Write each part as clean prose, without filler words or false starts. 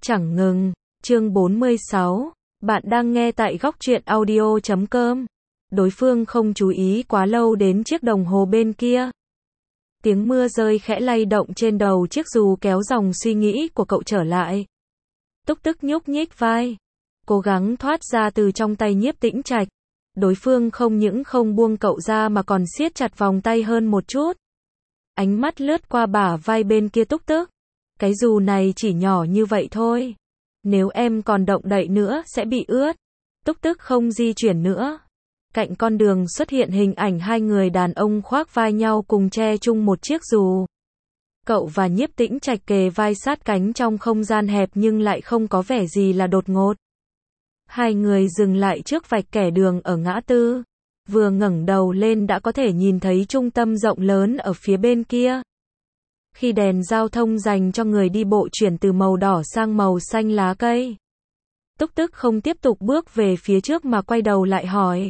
Chẳng ngừng. Chương 46. Bạn đang nghe tại góc truyện audio.com. Đối phương không chú ý quá lâu đến chiếc đồng hồ bên kia. Tiếng mưa rơi khẽ lay động trên đầu chiếc dù kéo dòng suy nghĩ của cậu trở lại. Túc Tức nhúc nhích vai, cố gắng thoát ra từ trong tay Nhiếp Tĩnh Trạch. Đối phương không những không buông cậu ra mà còn siết chặt vòng tay hơn một chút. Ánh mắt lướt qua bả vai bên kia Túc Tức. Cái dù này chỉ nhỏ như vậy thôi. Nếu em còn động đậy nữa sẽ bị ướt. Túc Tức không di chuyển nữa. Cạnh con đường xuất hiện hình ảnh hai người đàn ông khoác vai nhau cùng che chung một chiếc dù. Cậu và Nhiếp Tĩnh Trạch kề vai sát cánh trong không gian hẹp nhưng lại không có vẻ gì là đột ngột. Hai người dừng lại trước vạch kẻ đường ở ngã tư. Vừa ngẩng đầu lên đã có thể nhìn thấy trung tâm rộng lớn ở phía bên kia. Khi đèn giao thông dành cho người đi bộ chuyển từ màu đỏ sang màu xanh lá cây. Túc Tức không tiếp tục bước về phía trước mà quay đầu lại hỏi.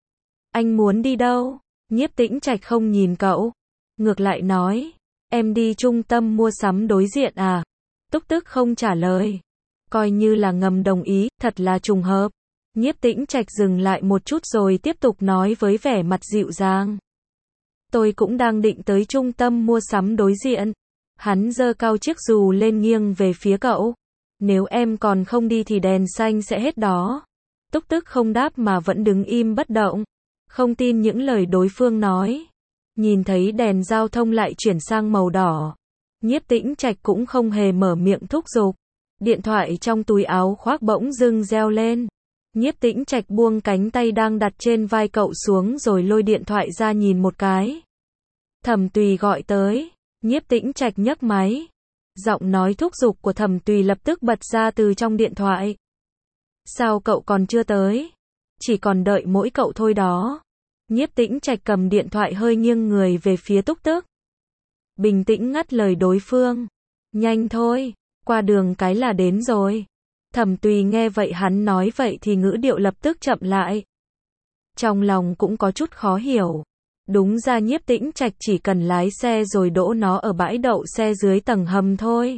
Anh muốn đi đâu? Nhiếp Tĩnh Trạch không nhìn cậu. Ngược lại nói. Em đi trung tâm mua sắm đối diện à? Túc Tức không trả lời. Coi như là ngầm đồng ý, thật là trùng hợp. Nhiếp Tĩnh Trạch dừng lại một chút rồi tiếp tục nói với vẻ mặt dịu dàng. Tôi cũng đang định tới trung tâm mua sắm đối diện. Hắn giơ cao chiếc dù lên nghiêng về phía cậu. Nếu em còn không đi thì đèn xanh sẽ hết đó. Túc Tức không đáp mà vẫn đứng im bất động. Không tin những lời đối phương nói. Nhìn thấy đèn giao thông lại chuyển sang màu đỏ. Nhiếp Tĩnh Trạch cũng không hề mở miệng thúc giục. Điện thoại trong túi áo khoác bỗng dưng reo lên. Nhiếp Tĩnh Trạch buông cánh tay đang đặt trên vai cậu xuống rồi lôi điện thoại ra nhìn một cái. Thẩm Tùy gọi tới. Nhiếp Tĩnh Trạch nhấc máy. Giọng nói thúc giục của Thẩm Tùy lập tức bật ra từ trong điện thoại. Sao cậu còn chưa tới? Chỉ còn đợi mỗi cậu thôi đó. Nhiếp Tĩnh Trạch cầm điện thoại hơi nghiêng người về phía Túc Tức. Bình tĩnh ngắt lời đối phương. Nhanh thôi, qua đường cái là đến rồi. Thẩm Tùy nghe vậy hắn nói vậy thì ngữ điệu lập tức chậm lại. Trong lòng cũng có chút khó hiểu. Đúng ra Nhiếp Tĩnh Trạch chỉ cần lái xe rồi đỗ nó ở bãi đậu xe dưới tầng hầm thôi.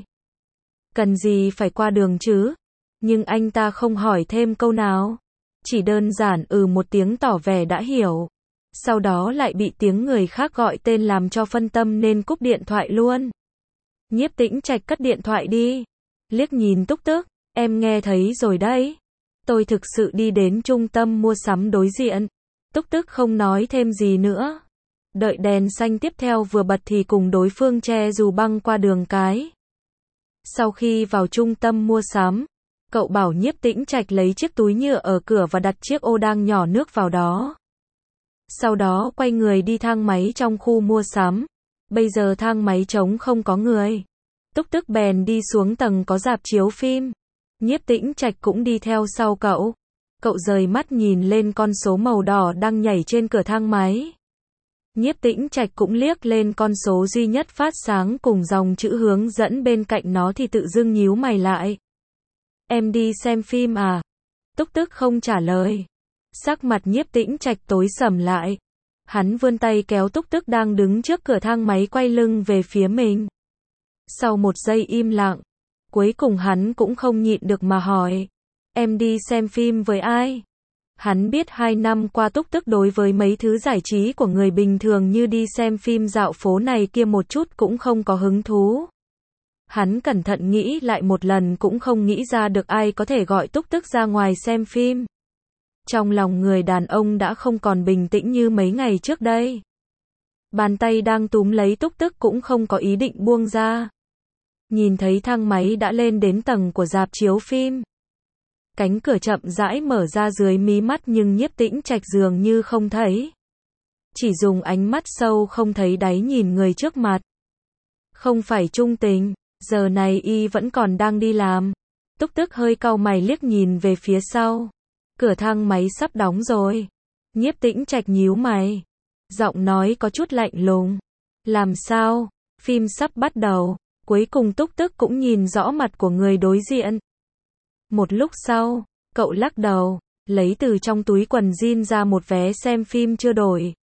Cần gì phải qua đường chứ? Nhưng anh ta không hỏi thêm câu nào. Chỉ đơn giản một tiếng tỏ vẻ đã hiểu. Sau đó lại bị tiếng người khác gọi tên làm cho phân tâm nên cúp điện thoại luôn. Nhiếp Tĩnh Trạch cất điện thoại đi. Liếc nhìn Túc Tức. Em nghe thấy rồi đấy. Tôi thực sự đi đến trung tâm mua sắm đối diện. Túc Tức không nói thêm gì nữa. Đợi đèn xanh tiếp theo vừa bật thì cùng đối phương che dù băng qua đường cái. Sau khi vào trung tâm mua sắm, cậu bảo Nhiếp Tĩnh Trạch lấy chiếc túi nhựa ở cửa và đặt chiếc ô đang nhỏ nước vào đó. Sau đó quay người đi thang máy trong khu mua sắm. Bây giờ thang máy trống không có người. Túc Tức bèn đi xuống tầng có rạp chiếu phim. Nhiếp Tĩnh Trạch cũng đi theo sau cậu. Cậu rời mắt nhìn lên con số màu đỏ đang nhảy trên cửa thang máy. Nhiếp Tĩnh Trạch cũng liếc lên con số duy nhất phát sáng cùng dòng chữ hướng dẫn bên cạnh nó thì tự dưng nhíu mày lại. Em đi xem phim à? Túc Tức không trả lời. Sắc mặt Nhiếp Tĩnh Trạch tối sầm lại. Hắn vươn tay kéo Túc Tức đang đứng trước cửa thang máy quay lưng về phía mình. Sau một giây im lặng, cuối cùng hắn cũng không nhịn được mà hỏi. Em đi xem phim với ai? Hắn biết 2 năm qua Túc Tức đối với mấy thứ giải trí của người bình thường như đi xem phim dạo phố này kia một chút cũng không có hứng thú. Hắn cẩn thận nghĩ lại một lần cũng không nghĩ ra được ai có thể gọi Túc Tức ra ngoài xem phim. Trong lòng người đàn ông đã không còn bình tĩnh như mấy ngày trước đây. Bàn tay đang túm lấy Túc Tức cũng không có ý định buông ra. Nhìn thấy thang máy đã lên đến tầng của rạp chiếu phim. Cánh cửa chậm rãi mở ra dưới mí mắt nhưng Nhiếp Tĩnh Trạch dường như không thấy. Chỉ dùng ánh mắt sâu không thấy đáy nhìn người trước mặt. Không phải Trung Tình, giờ này y vẫn còn đang đi làm. Túc Tức hơi cau mày liếc nhìn về phía sau. Cửa thang máy sắp đóng rồi. Nhiếp Tĩnh Trạch nhíu mày. Giọng nói có chút lạnh lùng. Làm sao? Phim sắp bắt đầu. Cuối cùng Túc Tức cũng nhìn rõ mặt của người đối diện. Một lúc sau, cậu lắc đầu, lấy từ trong túi quần jean ra một vé xem phim chưa đổi.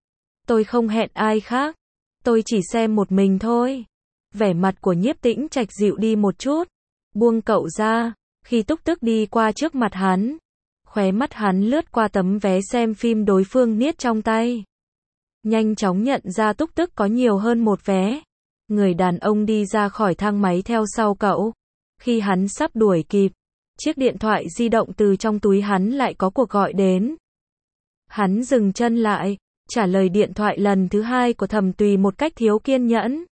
Tôi không hẹn ai khác. Tôi chỉ xem một mình thôi. Vẻ mặt của Nhiếp Tĩnh Trạch dịu đi một chút. buông cậu ra, khi Túc Tức đi qua trước mặt hắn. Khóe mắt hắn lướt qua tấm vé xem phim đối phương niết trong tay. Nhanh chóng nhận ra Túc Tức có nhiều hơn một vé. Người đàn ông đi ra khỏi thang máy theo sau cậu. Khi hắn sắp đuổi kịp, chiếc điện thoại di động từ trong túi hắn lại có cuộc gọi đến. Hắn dừng chân lại, trả lời điện thoại lần thứ hai của Thẩm Tùy một cách thiếu kiên nhẫn.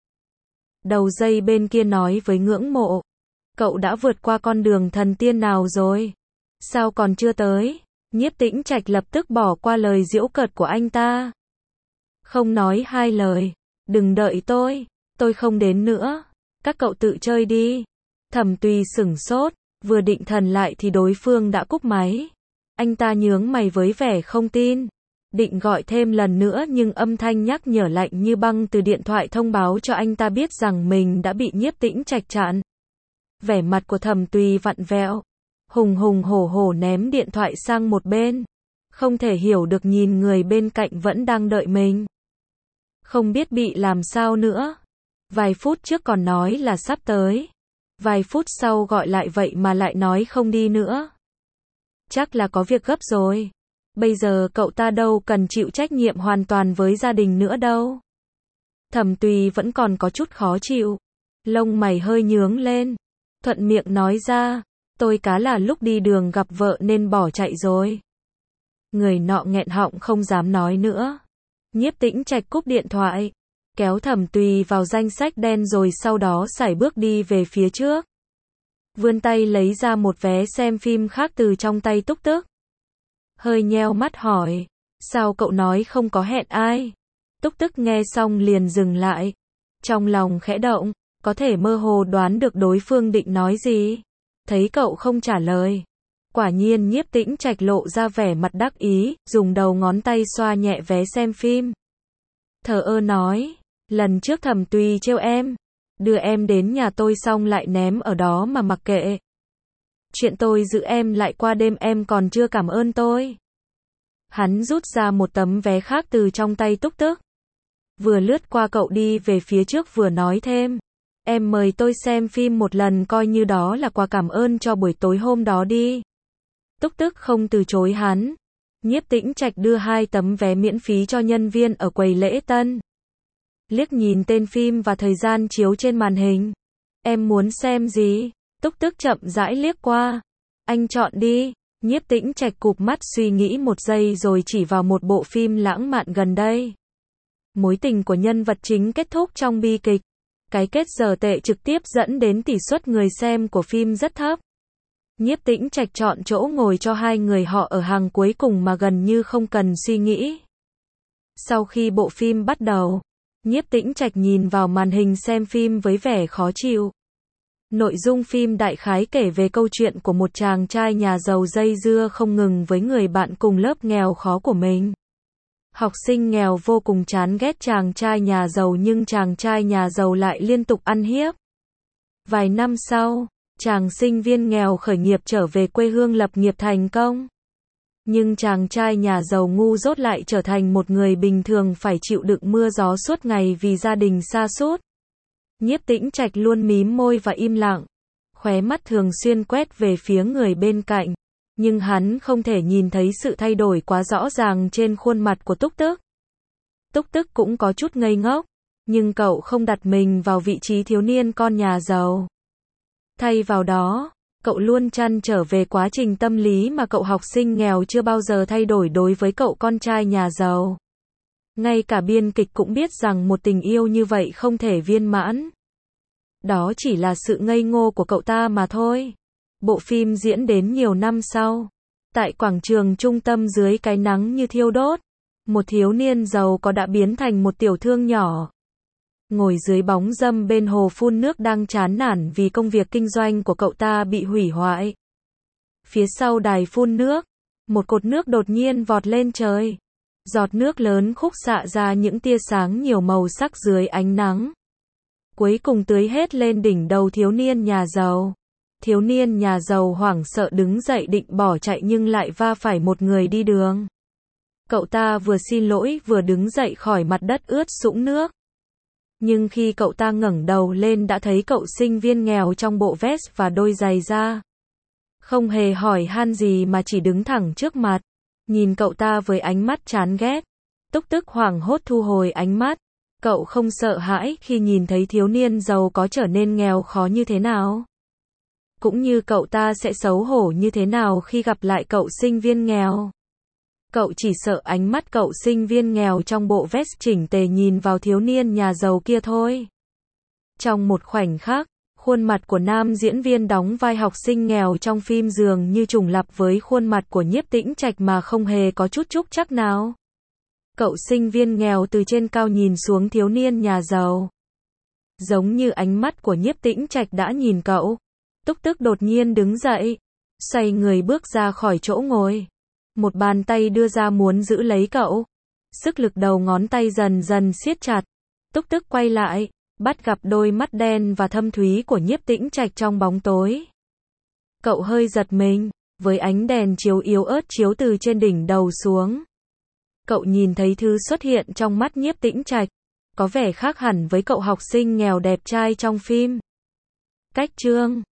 Đầu dây bên kia nói với ngưỡng mộ. Cậu đã vượt qua con đường thần tiên nào rồi? Sao còn chưa tới? Nhiếp Tĩnh Trạch lập tức bỏ qua lời giễu cợt của anh ta. Không nói hai lời. Đừng đợi tôi không đến nữa. Các cậu tự chơi đi. Thẩm Tùy sửng sốt, vừa định thần lại thì đối phương đã cúp máy. Anh ta nhướng mày với vẻ không tin. Định gọi thêm lần nữa nhưng âm thanh nhắc nhở lạnh như băng từ điện thoại thông báo cho anh ta biết rằng mình đã bị Nhiếp Tĩnh Trạch chặn. Vẻ mặt của Thẩm Tùy vặn vẹo, hùng hùng hổ hổ ném điện thoại sang một bên. Không thể hiểu được nhìn người bên cạnh vẫn đang đợi mình. Không biết bị làm sao nữa. Vài phút trước còn nói là sắp tới. Vài phút sau gọi lại vậy mà lại nói không đi nữa. Chắc là có việc gấp rồi. Bây giờ cậu ta đâu cần chịu trách nhiệm hoàn toàn với gia đình nữa đâu. Thẩm Tùy vẫn còn có chút khó chịu. Lông mày hơi nhướng lên. Thuận miệng nói ra, tôi cá là lúc đi đường gặp vợ nên bỏ chạy rồi. Người nọ nghẹn họng không dám nói nữa. Nhiếp Tĩnh Trạch cúp điện thoại, kéo Thẩm Tùy vào danh sách đen rồi sau đó sải bước đi về phía trước. Vươn tay lấy ra một vé xem phim khác từ trong tay Túc Tức. Hơi nheo mắt hỏi, sao cậu nói không có hẹn ai? Túc Tức nghe xong liền dừng lại. Trong lòng khẽ động, có thể mơ hồ đoán được đối phương định nói gì. Thấy cậu không trả lời. Quả nhiên Nhiếp Tĩnh Trạch lộ ra vẻ mặt đắc ý, dùng đầu ngón tay xoa nhẹ vé xem phim. Thờ ơ nói, lần trước Thẩm Tùy trêu em, đưa em đến nhà tôi xong lại ném ở đó mà mặc kệ. Chuyện tôi giữ em lại qua đêm em còn chưa cảm ơn tôi. Hắn rút ra một tấm vé khác từ trong tay Túc Tức. Vừa lướt qua cậu đi về phía trước vừa nói thêm. Em mời tôi xem phim một lần coi như đó là quà cảm ơn cho buổi tối hôm đó đi. Túc Tức không từ chối hắn. Nhiếp Tĩnh Trạch đưa 2 tấm vé miễn phí cho nhân viên ở quầy lễ tân. Liếc nhìn tên phim và thời gian chiếu trên màn hình. Em muốn xem gì? Túc Tức chậm rãi liếc qua. Anh chọn đi. Nhiếp Tĩnh Trạch cụp mắt suy nghĩ một giây rồi chỉ vào một bộ phim lãng mạn gần đây. Mối tình của nhân vật chính kết thúc trong bi kịch. Cái kết giờ tệ trực tiếp dẫn đến tỷ suất người xem của phim rất thấp. Nhiếp Tĩnh Trạch chọn chỗ ngồi cho 2 người họ ở hàng cuối cùng mà gần như không cần suy nghĩ. Sau khi bộ phim bắt đầu, Nhiếp Tĩnh Trạch nhìn vào màn hình xem phim với vẻ khó chịu. Nội dung phim đại khái kể về câu chuyện của một chàng trai nhà giàu dây dưa không ngừng với người bạn cùng lớp nghèo khó của mình. Học sinh nghèo vô cùng chán ghét chàng trai nhà giàu nhưng chàng trai nhà giàu lại liên tục ăn hiếp. Vài năm sau, chàng sinh viên nghèo khởi nghiệp trở về quê hương lập nghiệp thành công. Nhưng chàng trai nhà giàu ngu dốt lại trở thành một người bình thường phải chịu đựng mưa gió suốt ngày vì gia đình sa sút. Nhiếp Tĩnh Trạch luôn mím môi và im lặng. Khóe mắt thường xuyên quét về phía người bên cạnh. Nhưng hắn không thể nhìn thấy sự thay đổi quá rõ ràng trên khuôn mặt của Túc Tức. Túc Tức cũng có chút ngây ngốc. Nhưng cậu không đặt mình vào vị trí thiếu niên con nhà giàu. Thay vào đó, cậu luôn trăn trở về quá trình tâm lý mà cậu học sinh nghèo chưa bao giờ thay đổi đối với cậu con trai nhà giàu. Ngay cả biên kịch cũng biết rằng một tình yêu như vậy không thể viên mãn. Đó chỉ là sự ngây ngô của cậu ta mà thôi. Bộ phim diễn đến nhiều năm sau. Tại quảng trường trung tâm dưới cái nắng như thiêu đốt, một thiếu niên giàu có đã biến thành một tiểu thương nhỏ. Ngồi dưới bóng râm bên hồ phun nước đang chán nản vì công việc kinh doanh của cậu ta bị hủy hoại. Phía sau đài phun nước, một cột nước đột nhiên vọt lên trời. Giọt nước lớn khúc xạ ra những tia sáng nhiều màu sắc dưới ánh nắng. Cuối cùng tưới hết lên đỉnh đầu thiếu niên nhà giàu. Thiếu niên nhà giàu hoảng sợ đứng dậy định bỏ chạy nhưng lại va phải một người đi đường. Cậu ta vừa xin lỗi vừa đứng dậy khỏi mặt đất ướt sũng nước. Nhưng khi cậu ta ngẩng đầu lên đã thấy cậu sinh viên nghèo trong bộ vest và đôi giày da. Không hề hỏi han gì mà chỉ đứng thẳng trước mặt, nhìn cậu ta với ánh mắt chán ghét. Túc Tức hoảng hốt thu hồi ánh mắt. Cậu không sợ hãi khi nhìn thấy thiếu niên giàu có trở nên nghèo khó như thế nào. Cũng như cậu ta sẽ xấu hổ như thế nào khi gặp lại cậu sinh viên nghèo. Cậu chỉ sợ ánh mắt cậu sinh viên nghèo trong bộ vest chỉnh tề nhìn vào thiếu niên nhà giàu kia thôi. Trong một khoảnh khắc, khuôn mặt của nam diễn viên đóng vai học sinh nghèo trong phim dường như trùng lặp với khuôn mặt của Nhiếp Tĩnh Trạch mà không hề có chút trúc trắc nào. Cậu sinh viên nghèo từ trên cao nhìn xuống thiếu niên nhà giàu. Giống như ánh mắt của Nhiếp Tĩnh Trạch đã nhìn cậu. Túc Tức đột nhiên đứng dậy, xoay người bước ra khỏi chỗ ngồi. Một bàn tay đưa ra muốn giữ lấy cậu. Sức lực đầu ngón tay dần dần siết chặt. Túc Tức quay lại, bắt gặp đôi mắt đen và thâm thúy của Nhiếp Tĩnh Trạch trong bóng tối. Cậu hơi giật mình, với ánh đèn chiếu yếu ớt chiếu từ trên đỉnh đầu xuống. Cậu nhìn thấy thứ xuất hiện trong mắt Nhiếp Tĩnh Trạch, có vẻ khác hẳn với cậu học sinh nghèo đẹp trai trong phim. Cách chương